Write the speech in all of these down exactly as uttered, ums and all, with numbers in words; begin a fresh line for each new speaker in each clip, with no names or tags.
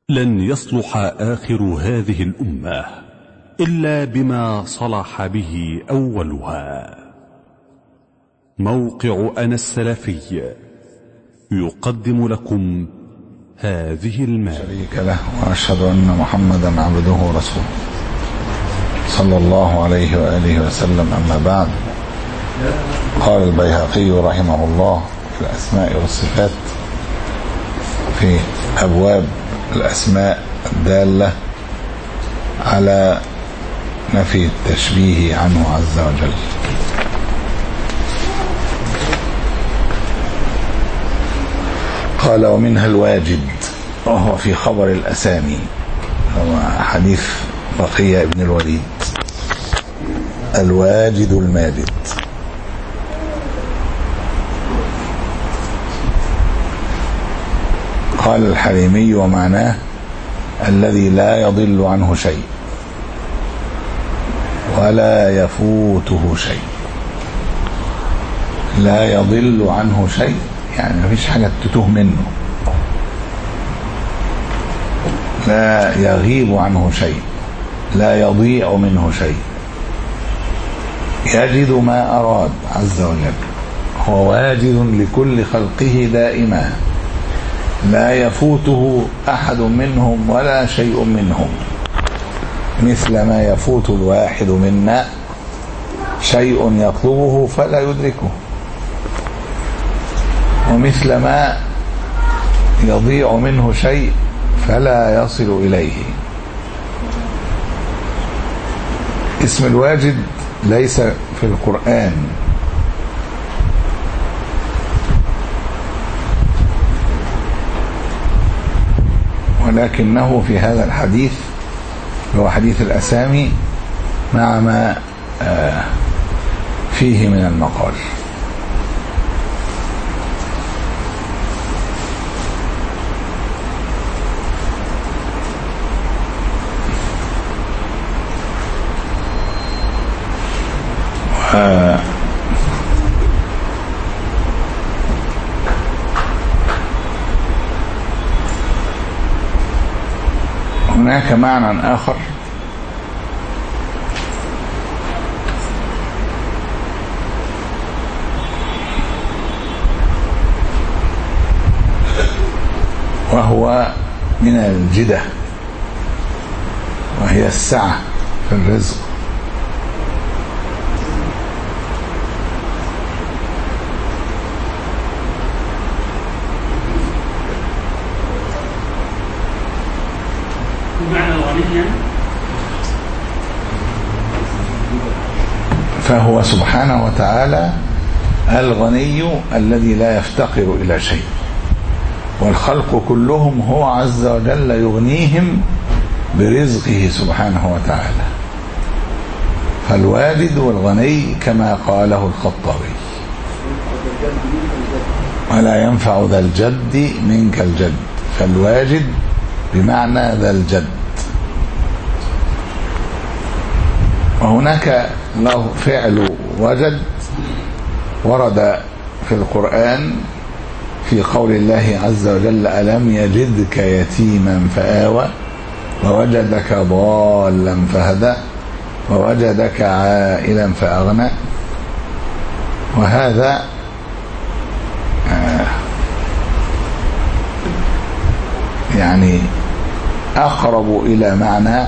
لن يصلح آخر هذه الأمة إلا بما صلح به أولها. موقع أنا السلفي يقدم لكم هذه المادة.
شريك له، وأشهد أن محمدا عبده ورسوله صلى الله عليه وآله وسلم. أما بعد، قال البيهقي رحمه الله في الأسماء والصفات في أبواب الأسماء الدالة على نفي التشبيه عنه عز وجل. قال: ومنها الواجد، وهو في خبر الأسامي، هو حديث بقية بن الوليد، الواجد الماجد. قال الحليمي: ومعناه الذي لا يضل عنه شيء ولا يفوته شيء. لا يضل عنه شيء يعني ما فيش حاجة تتوه منه، لا يغيب عنه شيء، لا يضيع منه شيء، يجد ما أراد عز وجل، هو واجد لكل خلقه دائما، لا يفوته أحد منهم ولا شيء منهم، مثل ما يفوت الواحد منا شيء يطلبه فلا يدركه، ومثل ما يضيع منه شيء فلا يصل إليه. اسم الواجد ليس في القرآن، ولكنه في هذا الحديث هو حديث الأسامي مع ما فيه من المقال. هناك معنى آخر وهو من الجدة، وهي السعة في الرزق. فهو سبحانه وتعالى الغني الذي لا يفتقر إلى شيء، والخلق كلهم هو عز وجل يغنيهم برزقه سبحانه وتعالى. فالواجد والغني كما قاله الخطابي: ولا ينفع ذا الجد منك الجد. فالواجد بمعنى ذا الجد. وهناك له فعل وجد ورد في القرآن في قول الله عز وجل: ألم يجدك يتيما فآوى ووجدك ضالا فهدى ووجدك عائلا فأغنى. وهذا يعني أقرب إلى معنى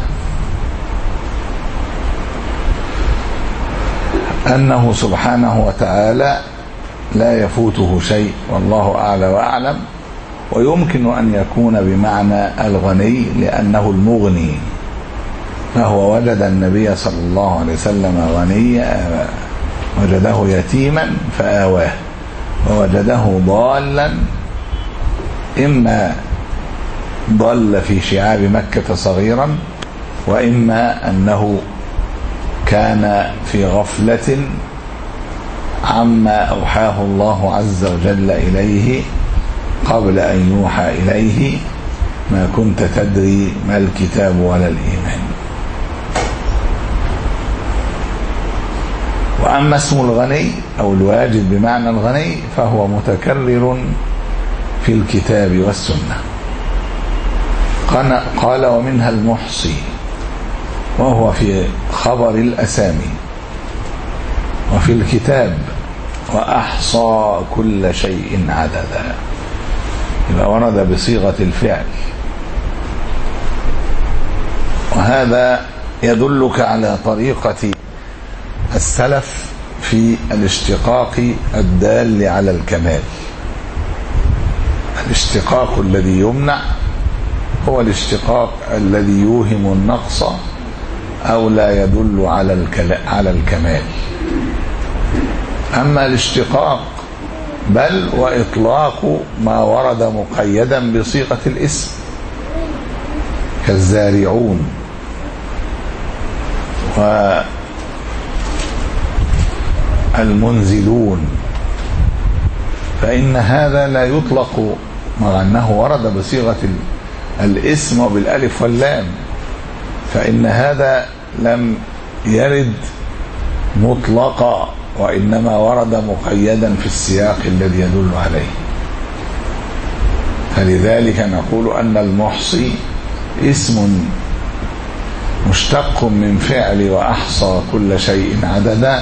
أنه سبحانه وتعالى لا يفوته شيء، والله أعلى وأعلم. ويمكن أن يكون بمعنى الغني لأنه المغني، فهو وجد النبي صلى الله عليه وسلم غنيا، وجده يتيما فآواه، ووجده ضالا، إما ضل في شعاب مكة صغيرا، وإما أنه كان في غفلة عما أوحاه الله عز وجل إليه قبل أن يوحى إليه: ما كنت تدري ما الكتاب ولا الإيمان. وأما اسم الغني أو الواجد بمعنى الغني فهو متكرر في الكتاب والسنة. قال ومنها المحصي، وهو في خبر الأسامي، وفي الكتاب وأحصى كل شيء عددا، يبقى ورد بصيغة الفعل. وهذا يدلك على طريقة السلف في الاشتقاق الدال على الكمال. الاشتقاق الذي يمنع هو الاشتقاق الذي يوهم النقص أو لا يدل على الكمال. أما الاشتقاق بل وإطلاق ما ورد مقيدا بصيغة الاسم كالزارعون والمنزلون، فإن هذا لا يطلق مع أنه ورد بصيغة الاسم وبالألف واللام، فإن هذا لم يرد مطلقا، وإنما ورد مقيدا في السياق الذي يدل عليه. فلذلك نقول أن المحصي اسم مشتق من فعل وأحصى كل شيء عددا،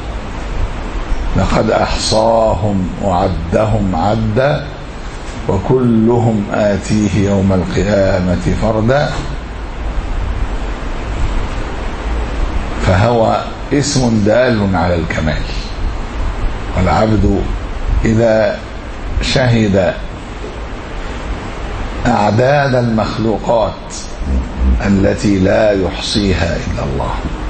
لقد أحصاهم وعدهم عدا وكلهم آتيه يوم القيامة فردا. فهو اسم دال على الكمال. والعبد إذا شهد أعداد المخلوقات التي لا يحصيها إلا الله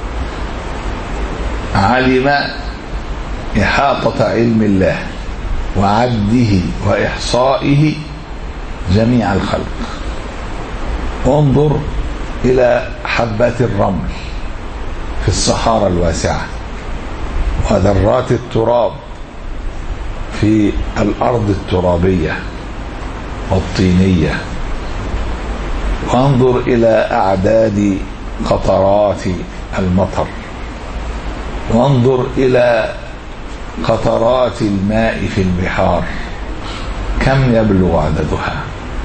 علم إحاطة علم الله وعده وإحصائه جميع الخلق. انظر إلى حبات الرمل في الصحارى الواسعة وذرات التراب في الأرض الترابية والطينية، وانظر إلى أعداد قطرات المطر، وانظر إلى قطرات الماء في البحار كم يبلغ عددها.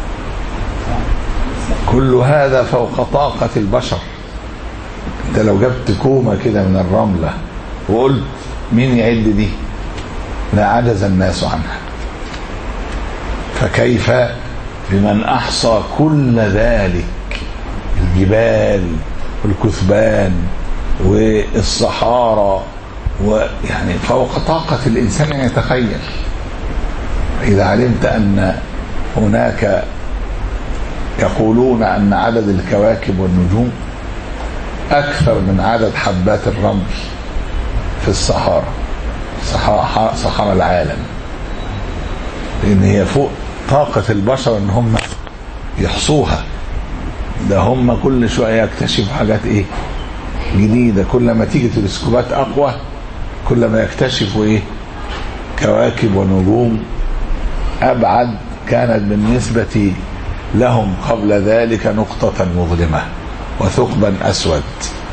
كل هذا فوق طاقة البشر. انت لو جبت كومة كده من الرملة وقلت مين يعد دي لا عجز الناس عنها، فكيف بمن أحصى كل ذلك، الجبال والكثبان والصحارى، ويعني فوق طاقة الإنسان أن يتخيل. إذا علمت أن هناك يقولون أن عدد الكواكب والنجوم أكثر من عدد حبات الرمل في الصحارى، صحارى العالم، لأن هي فوق طاقة البشر أن هم يحصوها. ده هم كل شوية يكتشفوا حاجات إيه جديدة، كل ما تيجي تلسكوبات أقوى كل ما يكتشفوا إيه كواكب ونجوم أبعد كانت بالنسبة لهم قبل ذلك نقطة مظلمة وثقبا أسود،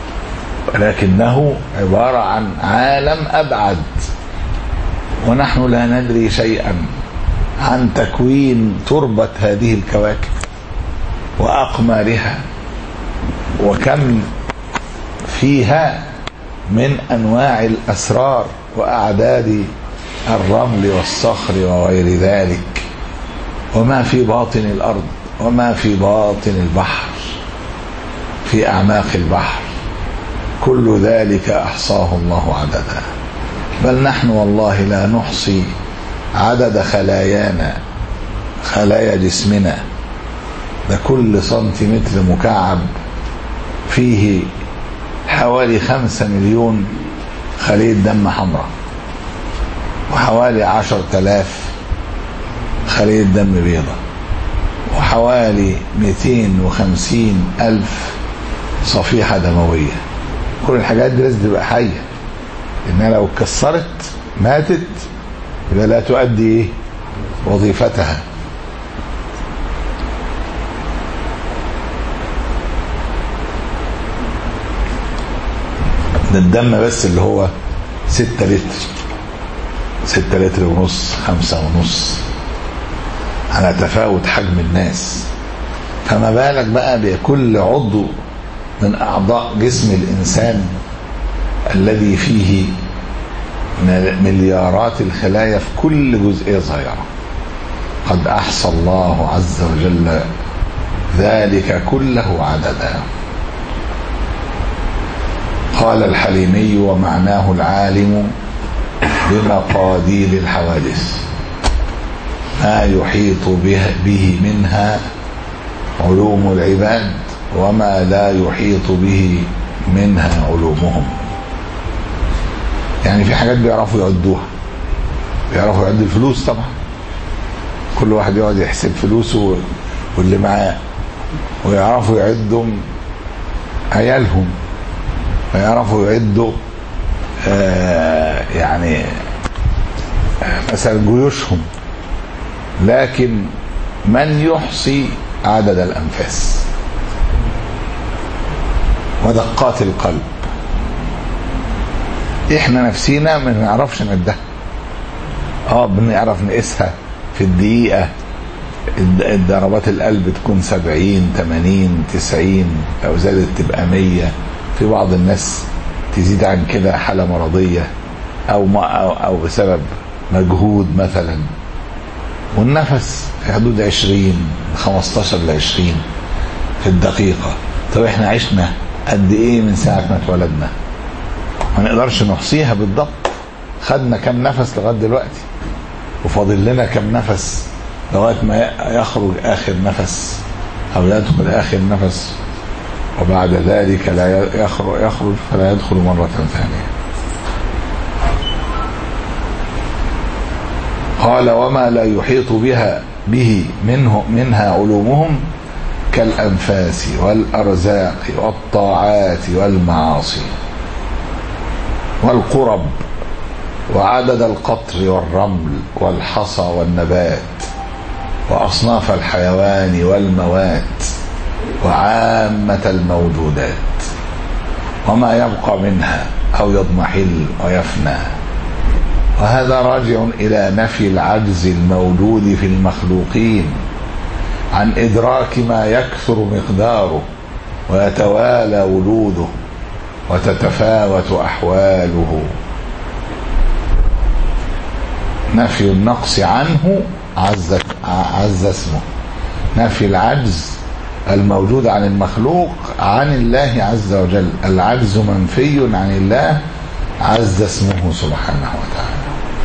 ولكنه عبارة عن عالم أبعد. ونحن لا ندري شيئا عن تكوين تربة هذه الكواكب وأقمارها، وكم فيها من أنواع الأسرار وأعداد الرمل والصخر وغير ذلك، وما في باطن الأرض وما في باطن البحر في أعماق البحر، كل ذلك أحصاه الله عددا. بل نحن والله لا نحصي عدد خلايانا، خلايا جسمنا، ده كل سنتيمتر مكعب فيه حوالي خمسة مليون خلية دم حمراء، وحوالي عشر تلاف خلية دم بيضاء، وحوالي مئتين وخمسين ألف صفيحة دموية. كل الحاجات دي لازم تبقى حية، إنها لو اتكسرت ماتت يبقى لا تؤدي وظيفتها. ده الدم بس اللي هو ستة لتر، ستة لتر ونص، خمسة ونص، على تفاوت حجم الناس. فما بالك بقى بكل عضو من أعضاء جسم الإنسان الذي فيه مليارات الخلايا في كل جزئية صغيرة. قد أحصى الله عز وجل ذلك كله عددا. قال الحليمي: ومعناه العالم بمقادير الحوادث ما يحيط به منها علوم العباد وما لا يحيط به منها علومهم. يعني في حاجات بيعرفوا يعدوها، بيعرفوا يعدوا الفلوس طبعا، كل واحد يقعد يحسب فلوسه واللي معاه، ويعرفوا يعدوا عيالهم، ويعرفوا يعدوا آه يعني آه مثلا جيوشهم. لكن من يحصي عدد الأنفاس ودقات القلب؟ احنا نفسينا ما نعرفش نعدها. اه بنعرف نقيسها في الدقيقة، ضربات القلب تكون سبعين تمانين تسعين، لو زادت تبقى مية، في بعض الناس تزيد عن كده حالة مرضية او ما او, أو بسبب مجهود مثلا. والنفس في حدود عشرين خمستاشر لعشرين في الدقيقة. طب احنا عشنا قد ايه من ساعة ما اتولدنا؟ ما نقدرش نحصيها بالضبط. خدنا كم نفس لغاية دلوقتي، وفاضل لنا كم نفس لغاية ما يخرج آخر نفس أو يدخل آخر نفس، وبعد ذلك لا يخرج, يخرج فلا يدخل مرة ثانية. قال: وما لا يحيط بها به منه منها علومهم كالأنفاس والأرزاق والطاعات والمعاصي والقرب وعدد القطر والرمل والحصى والنبات وأصناف الحيوان والموات وعامة الموجودات وما يبقى منها أو يضمحل ويفنى. وهذا راجع إلى نفي العجز الموجود في المخلوقين عن إدراك ما يكثر مقداره ويتوالى وجوده وتتفاوت أحواله. نفي النقص عنه عز, عز اسمه، نفي العجز الموجود عن المخلوق عن الله عز وجل. العجز منفي عن الله عز اسمه سبحانه وتعالى.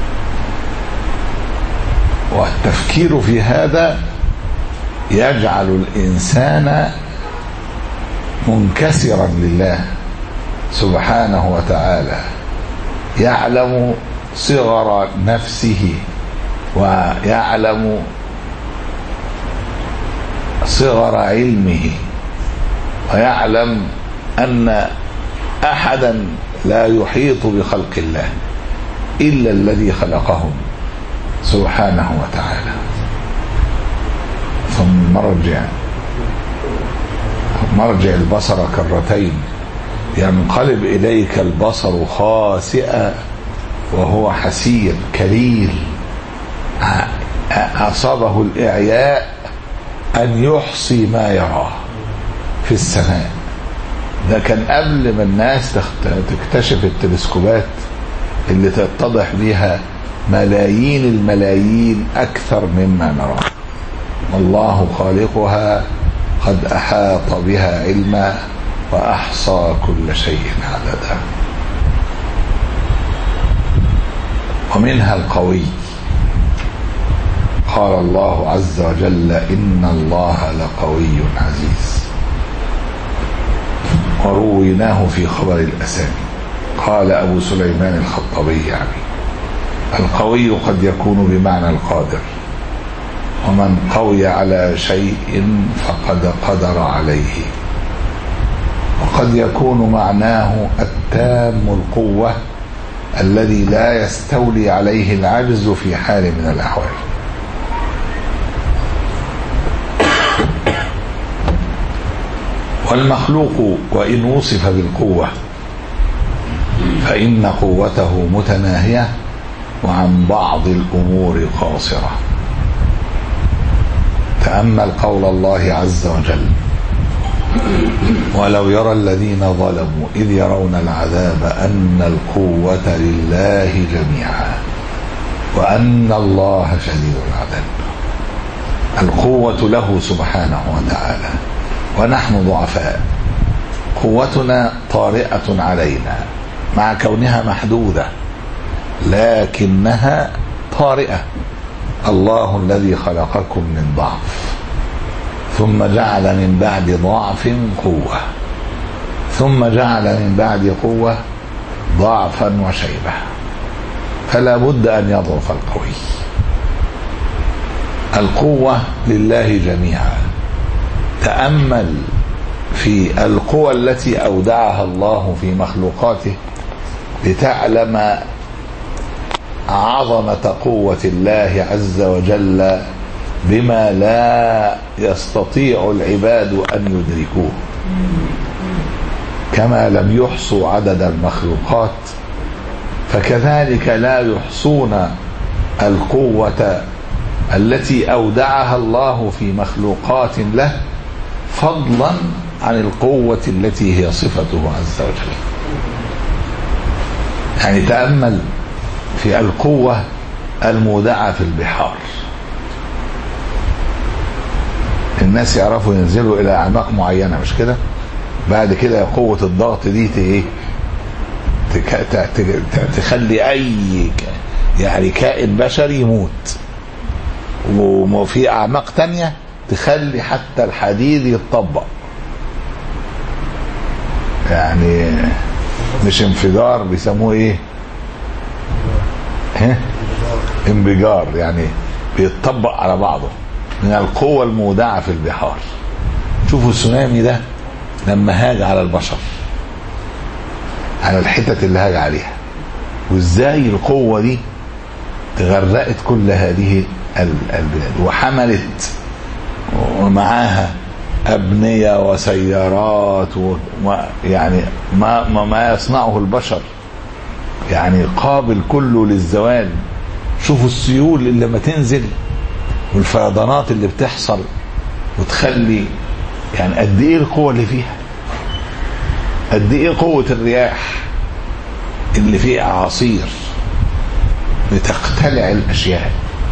والتفكير في هذا يجعل الإنسان منكسرا لله سبحانه وتعالى، يعلم صغر نفسه ويعلم صغر علمه، ويعلم أن أحدا لا يحيط بخلق الله إلا الذي خلقهم سبحانه وتعالى. ثم مرجع مرجع البصر كرتين ينقلب إليك البصر خاسئا وهو حسير كليل، أصابه الإعياء أن يحصي ما يراه في السماء. ده كان قبل ما الناس تكتشف التلسكوبات اللي تتضح بها ملايين الملايين أكثر مما نراه. والله خالقها قد أحاط بها علما وأحصى كل شيء عددا. ومنها القوي. قال الله عز وجل: إن الله لقوي عزيز. ورويناه في خبر الأسامي. قال أبو سليمان الخطابي يعني: القوي قد يكون بمعنى القادر، ومن قوي على شيء فقد قدر عليه. وقد يكون معناه التام القوة الذي لا يستولي عليه العجز في حال من الأحوال. والمخلوق وإن وصف بالقوة فإن قوته متناهية وعن بعض الأمور قاصرة. تأمل قول الله عز وجل: ولو يرى الذين ظلموا إذ يرون العذاب أن القوة لله جميعا وأن الله شديد العذاب. القوة له سبحانه وتعالى، ونحن ضعفاء، قوتنا طارئة علينا مع كونها محدودة، لكنها طارئة. الله الذي خلقكم من ضعف ثم جعل من بعد ضعف قوة ثم جعل من بعد قوة ضعفا وشيبة، فلا بد أن يضعف القوي. القوة لله جميعا. تأمل في القوى التي أودعها الله في مخلوقاته لتعلم عظمة قوة الله عز وجل بما لا يستطيع العباد أن يدركوه. كما لم يحصوا عدد المخلوقات فكذلك لا يحصون القوة التي أودعها الله في مخلوقات له، فضلا عن القوة التي هي صفته عز وجل. يعني تأمل في القوة المودعة في البحار. الناس يعرفوا ينزلوا إلى أعماق معينة، مش كده؟ بعد كده قوة الضغط دي ايه تخلي أي يعني كائن بشري يموت، وفي أعماق تانية تخلي حتى الحديد يتطبق. يعني مش انفجار، بيسموه ايه؟ ها؟ انفجار، يعني بيتطبق على بعضه من القوة المودعة في البحار. شوفوا السونامي ده لما هاج على البشر، على الحتت اللي هاج عليها، وازاي القوة دي تغرقت كل هذه البلاد وحملت ومعاها أبنية وسيارات، ويعني ما, ما, ما يصنعه البشر يعني قابل كله للزوال. شوفوا السيول اللي لما تنزل والفيضانات اللي بتحصل وتخلي، يعني قد ايه القوة اللي فيها، قد ايه قوة الرياح اللي فيها أعاصير بتقتلع الأشياء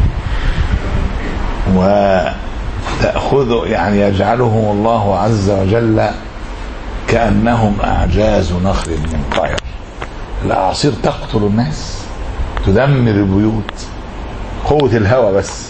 وتأخذ، يعني يجعلهم الله عز وجل كأنهم أعجاز نخل منقعر. الأعاصير تقتل الناس، تدمر البيوت. قوة الهواء بس،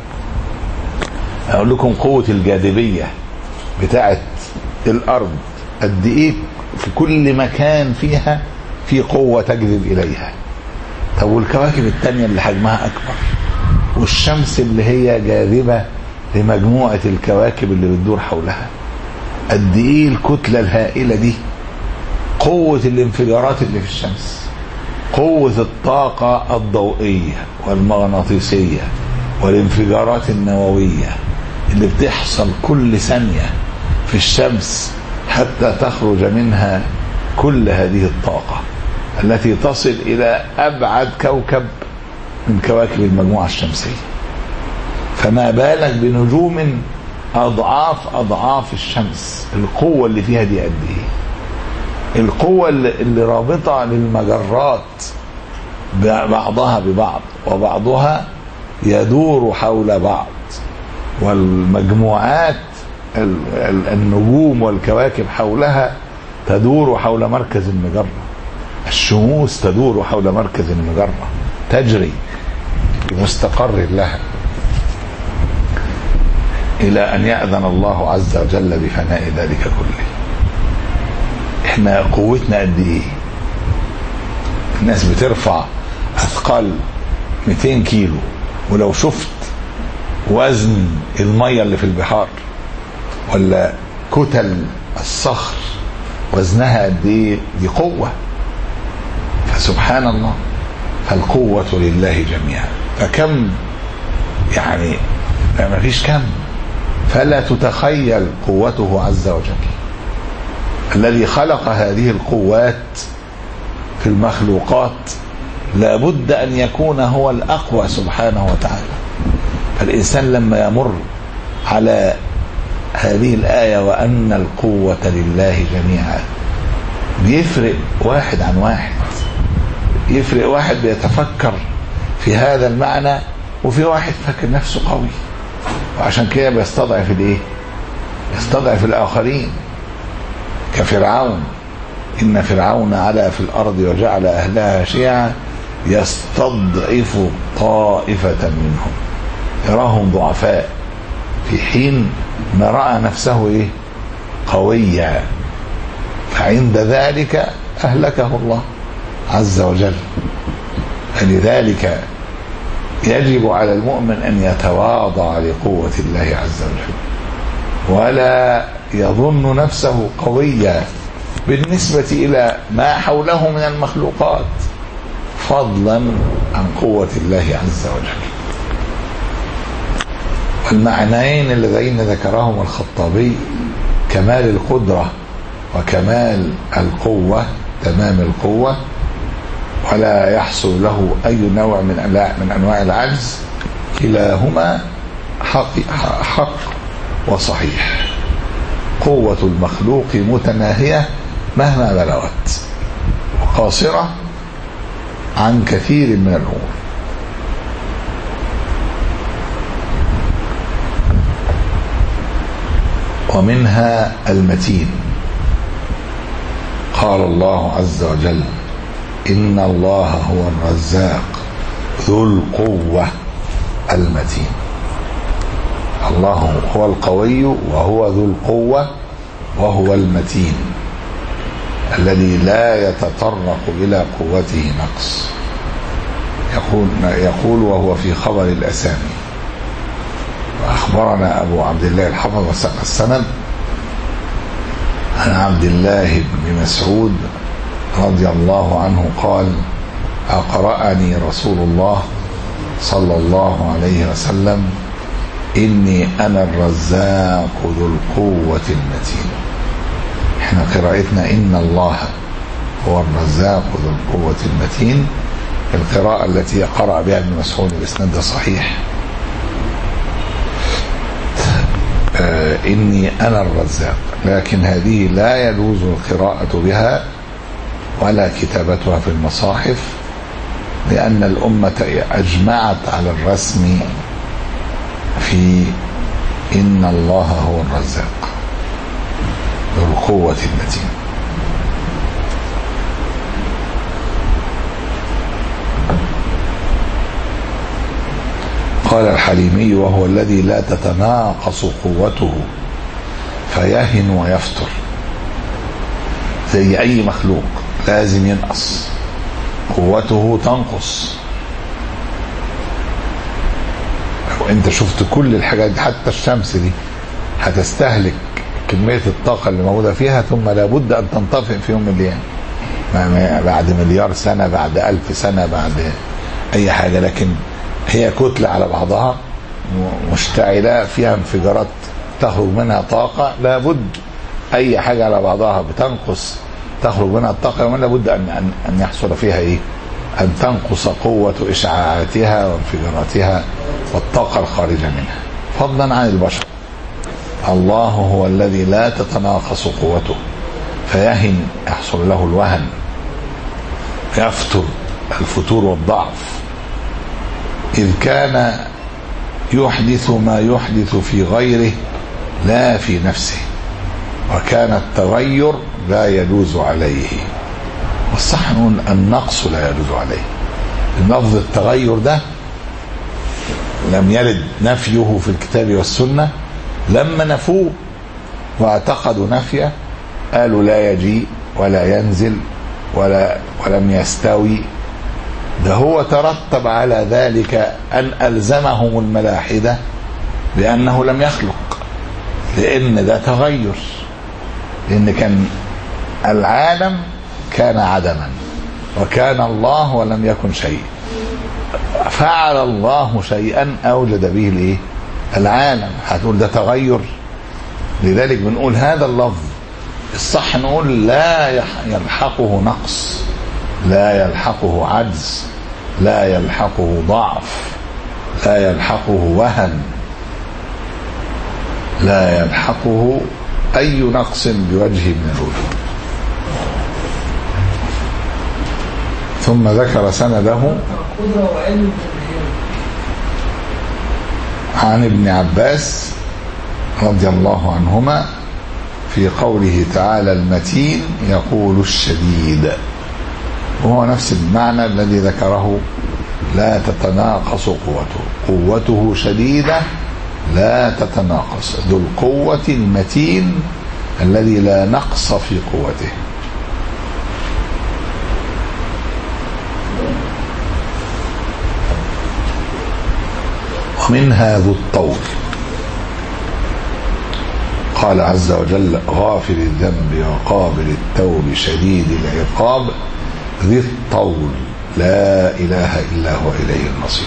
أقول لكم قوة الجاذبية بتاعت الأرض قد إيه، في كل مكان فيها في قوة تجذب إليها. طب والكواكب التانية اللي حجمها أكبر، والشمس اللي هي جاذبة لمجموعة الكواكب اللي بتدور حولها، قد إيه الكتلة الهائلة دي. قوة الانفجارات اللي في الشمس، قوة الطاقة الضوئية والمغناطيسية والانفجارات النووية اللي بتحصل كل ثانية في الشمس حتى تخرج منها كل هذه الطاقة التي تصل إلى أبعد كوكب من كواكب المجموعة الشمسية. فما بالك بنجوم أضعاف أضعاف الشمس، القوة اللي فيها دي قد إيه؟ القوة اللي رابطة للمجرات بعضها ببعض، وبعضها يدور حول بعض، والمجموعات النجوم والكواكب حولها تدور حول مركز المجرة. الشموس تدور حول مركز المجرة، تجري بمستقر لها إلى أن يأذن الله عز وجل بفناء ذلك كله. احنا قوتنا قد ايه؟ الناس بترفع أثقال مئتين كيلو، ولو شفت وزن المية اللي في البحار ولا كتل الصخر وزنها قد ايه، دي قوة. فسبحان الله، فالقوة لله جميعا. فكم يعني ما فيش كم، فلا تتخيل قوته عز وجل الذي خلق هذه القوات في المخلوقات. لابد أن يكون هو الأقوى سبحانه وتعالى. فالإنسان لما يمر على هذه الآية وأن القوة لله جميعا بيفرق واحد عن واحد. يفرق واحد بيتفكر في هذا المعنى، وفي واحد فاكر نفسه قوي، وعشان كده بيستضعف الايه؟ يستضعف الآخرين، كفرعون. إن فرعون علا في الأرض وجعل أهلها شيعا يستضعف طائفة منهم يراهم ضعفاء في حين ما رأى نفسه إيه؟ قويا، فعند ذلك أهلكه الله عز وجل. فلذلك يجب على المؤمن أن يتواضع لقوة الله عز وجل، ولا يظن نفسه قويا بالنسبة إلى ما حوله من المخلوقات، فضلا عن قوة الله عز وجل. والمعنيين اللذين ذكرهم الخطابي كمال القدرة وكمال القوة، تمام القوة، ولا يحصل له أي نوع من من أنواع العجز، كلاهما حق, حق وصحيح. قوة المخلوق متناهية مهما بلغت، وقاصرة عن كثير من الأمور. ومنها المتين. قال الله عز وجل: إن الله هو الرزاق ذو القوة المتين. الله هو القوي وهو ذو القوة وهو المتين الذي لا يتطرق إلى قوته نقص. يقول, يقول وهو في خبر الأسامي. وأخبرنا أبو عبد الله الحافظ وساق السند عن عبد الله بن مسعود رضي الله عنه قال: أقرأني رسول الله صلى الله عليه وسلم: إني أنا الرزاق ذو القوة المتين. احنا قراءتنا إن الله هو الرزاق ذو القوة المتين، القراءة التي قرأ بها ابن مسعود بإسناد صحيح. آه إني أنا الرزاق، لكن هذه لا يجوز القراءة بها ولا كتابتها في المصاحف، لأن الأمة أجمعت على الرسم في إن الله هو الرزاق ذو القوة المتين. قال الحليمي: وهو الذي لا تتناقص قوته فيهن ويفتر. زي أي مخلوق لازم ينقص قوته، تنقص. وانت شفت كل الحاجات دي، حتى الشمس دي هتستهلك كمية الطاقة اللي موجودة فيها، ثم لابد أن تنطفئ في يوم من الأيام، بعد مليار سنة، بعد ألف سنة، بعد أي حاجة. لكن هي كتلة على بعضها مشتعلة فيها انفجارات تخرج منها طاقة، لابد أي حاجة على بعضها بتنقص تخرج منها الطاقة، ومن لابد أن أن يحصل فيها إيه؟ أن تنقص قوة إشعاعاتها وانفجاراتها والطاقة الخارجة منها، فضلا عن البشر. الله هو الذي لا تتناقص قوته فيهن، يحصل له الوهن، يفتر، الفتور والضعف، إذ كان يحدث ما يحدث في غيره لا في نفسه، وكان التغير لا يجوز عليه. والصح نقول النقص لا يجوز عليه. اللفظ التغير ده لم يرد نفيه في الكتاب والسنة. لما نفوه واعتقدوا نفيه قالوا لا يجيء ولا ينزل ولا ولم يستوي. ده هو ترتب على ذلك أن ألزمهم الملاحدة بأنه لم يخلق، لأن ده تغير، لأن كان العالم كان عدما وكان الله ولم يكن شيء، فعل الله شيئا أوجد به الايه؟ العالم. هتقول ده تغير. لذلك بنقول هذا اللفظ الصح نقول لا يلحقه نقص، لا يلحقه عجز، لا يلحقه ضعف، لا يلحقه وهن، لا يلحقه أي نقص بوجه من الوجوه. ثم ذكر سنده عن ابن عباس رضي الله عنهما في قوله تعالى المتين يقول الشديد، وهو نفس المعنى الذي ذكره لا تتناقص قوته، قوته شديدة لا تتناقص، ذو القوة المتين الذي لا نقص في قوته. ومنها ذو الطول، قال عز وجل غافر الذنب وقابل التوب شديد العقاب ذي الطول لا إله إلا هو إليه المصير.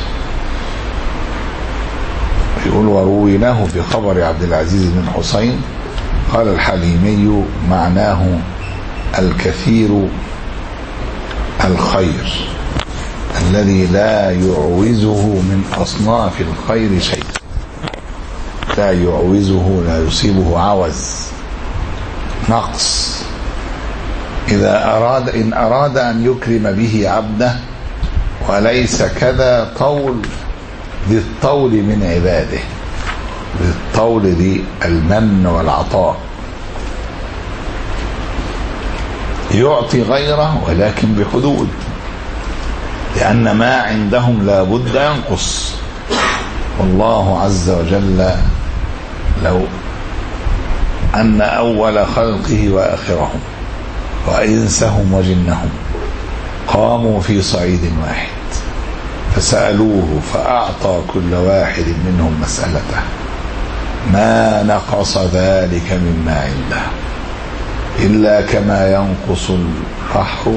يقول ورويناه في خبر عبد العزيز بن حسين قال الحليمي معناه الكثير الخير الذي لا يعوزه من أصناف الخير شيء، لا يعوزه، لا يصيبه عوز نقص. إذا أراد إن أراد أن يكرم به عبده، وليس كذا طول ذي الطول من عباده، ذي الطول ذي المن والعطاء، يعطي غيره ولكن بحدود، لأن ما عندهم لا بد ينقص. والله عز وجل لو أن أول خلقه وآخرهم وإنسهم وجنهم قاموا في صعيد واحد فسألوه فأعطى كل واحد منهم مسألته ما نقص ذلك مما عنده إلا كما ينقص البحر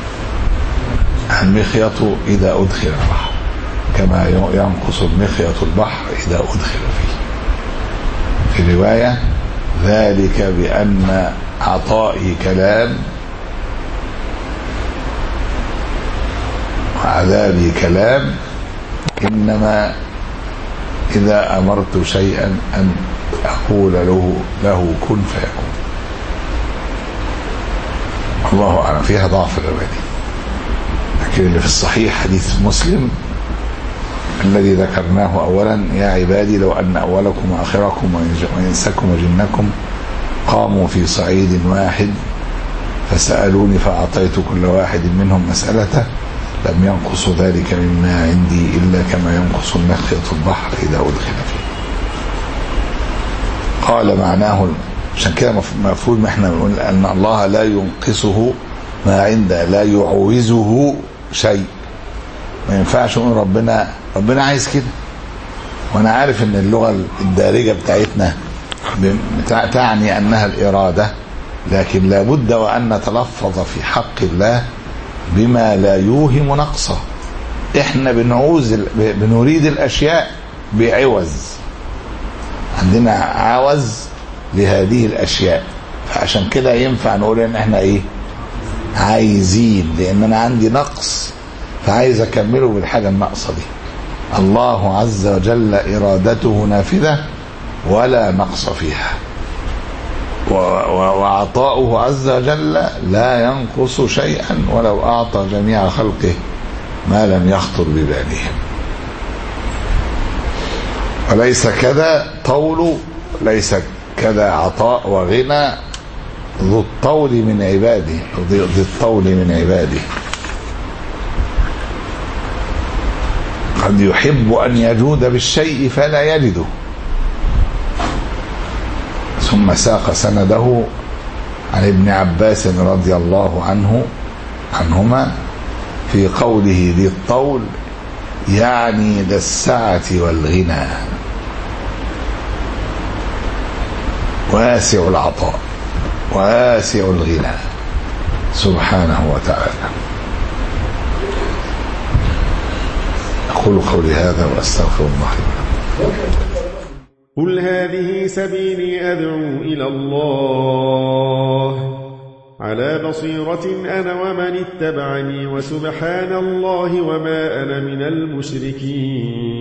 المخيط إذا أدخل البحر، كما ينقص المخيط البحر إذا أدخل فيه. في رواية ذلك بأن عطائي كلام وعذابي كلام، إنما إذا أمرت شيئا أن أقول له له كن فيكون. الله أعلم، فيها ضعف الرواية، لكن اللي في الصحيح حديث مسلم الذي ذكرناه أولا يا عبادي لو أن أولكم وآخركم وإنسكم وجنكم قاموا في صعيد واحد فسألوني فأعطيت كل واحد منهم مسألته لم ينقص ذلك مما عندي إلا كما ينقص المخيط البحر إذا أدخل فيه. قال معناه، عشان كده مفروض احنا بنقول أن الله لا ينقصه ما عنده، لا يعوزه شيء. ما ينفعش نقول ربنا ربنا عايز كده، وانا عارف ان اللغة الدارجة بتاعتنا تعني انها الارادة، لكن لابد وان نتلفظ في حق الله بما لا يوهم نقصه. احنا بنعوز بنريد الاشياء بعوز، عندنا عوز لهذه الاشياء، فعشان كده ينفع نقول ان احنا ايه عايزين، لان انا عندي نقص فعايز اكمله بالحاجة الناقصة دي. الله عز وجل ارادته نافذة ولا نقص فيها، وعطاؤه عز وجل لا ينقص شيئا ولو اعطى جميع خلقه ما لم يخطر ببالهم. وليس كذا طول، ليس كذا عطاء وغنى ذو الطول من عباده، ذو الطول من عباده. قد يحب أن يجود بالشيء فلا يجده. ثم ساق سنده عن ابن عباس رضي الله عنه عنهما في قوله ذي الطول يعني ذا السعة والغنى واسع العطاء واسع الغنى سبحانه وتعالى. أقول قولي هذا وأستغفر الله لي.
قل هذه سبيلي أدعو إلى الله على بصيرة أنا ومن اتبعني وسبحان الله وما أنا من المشركين.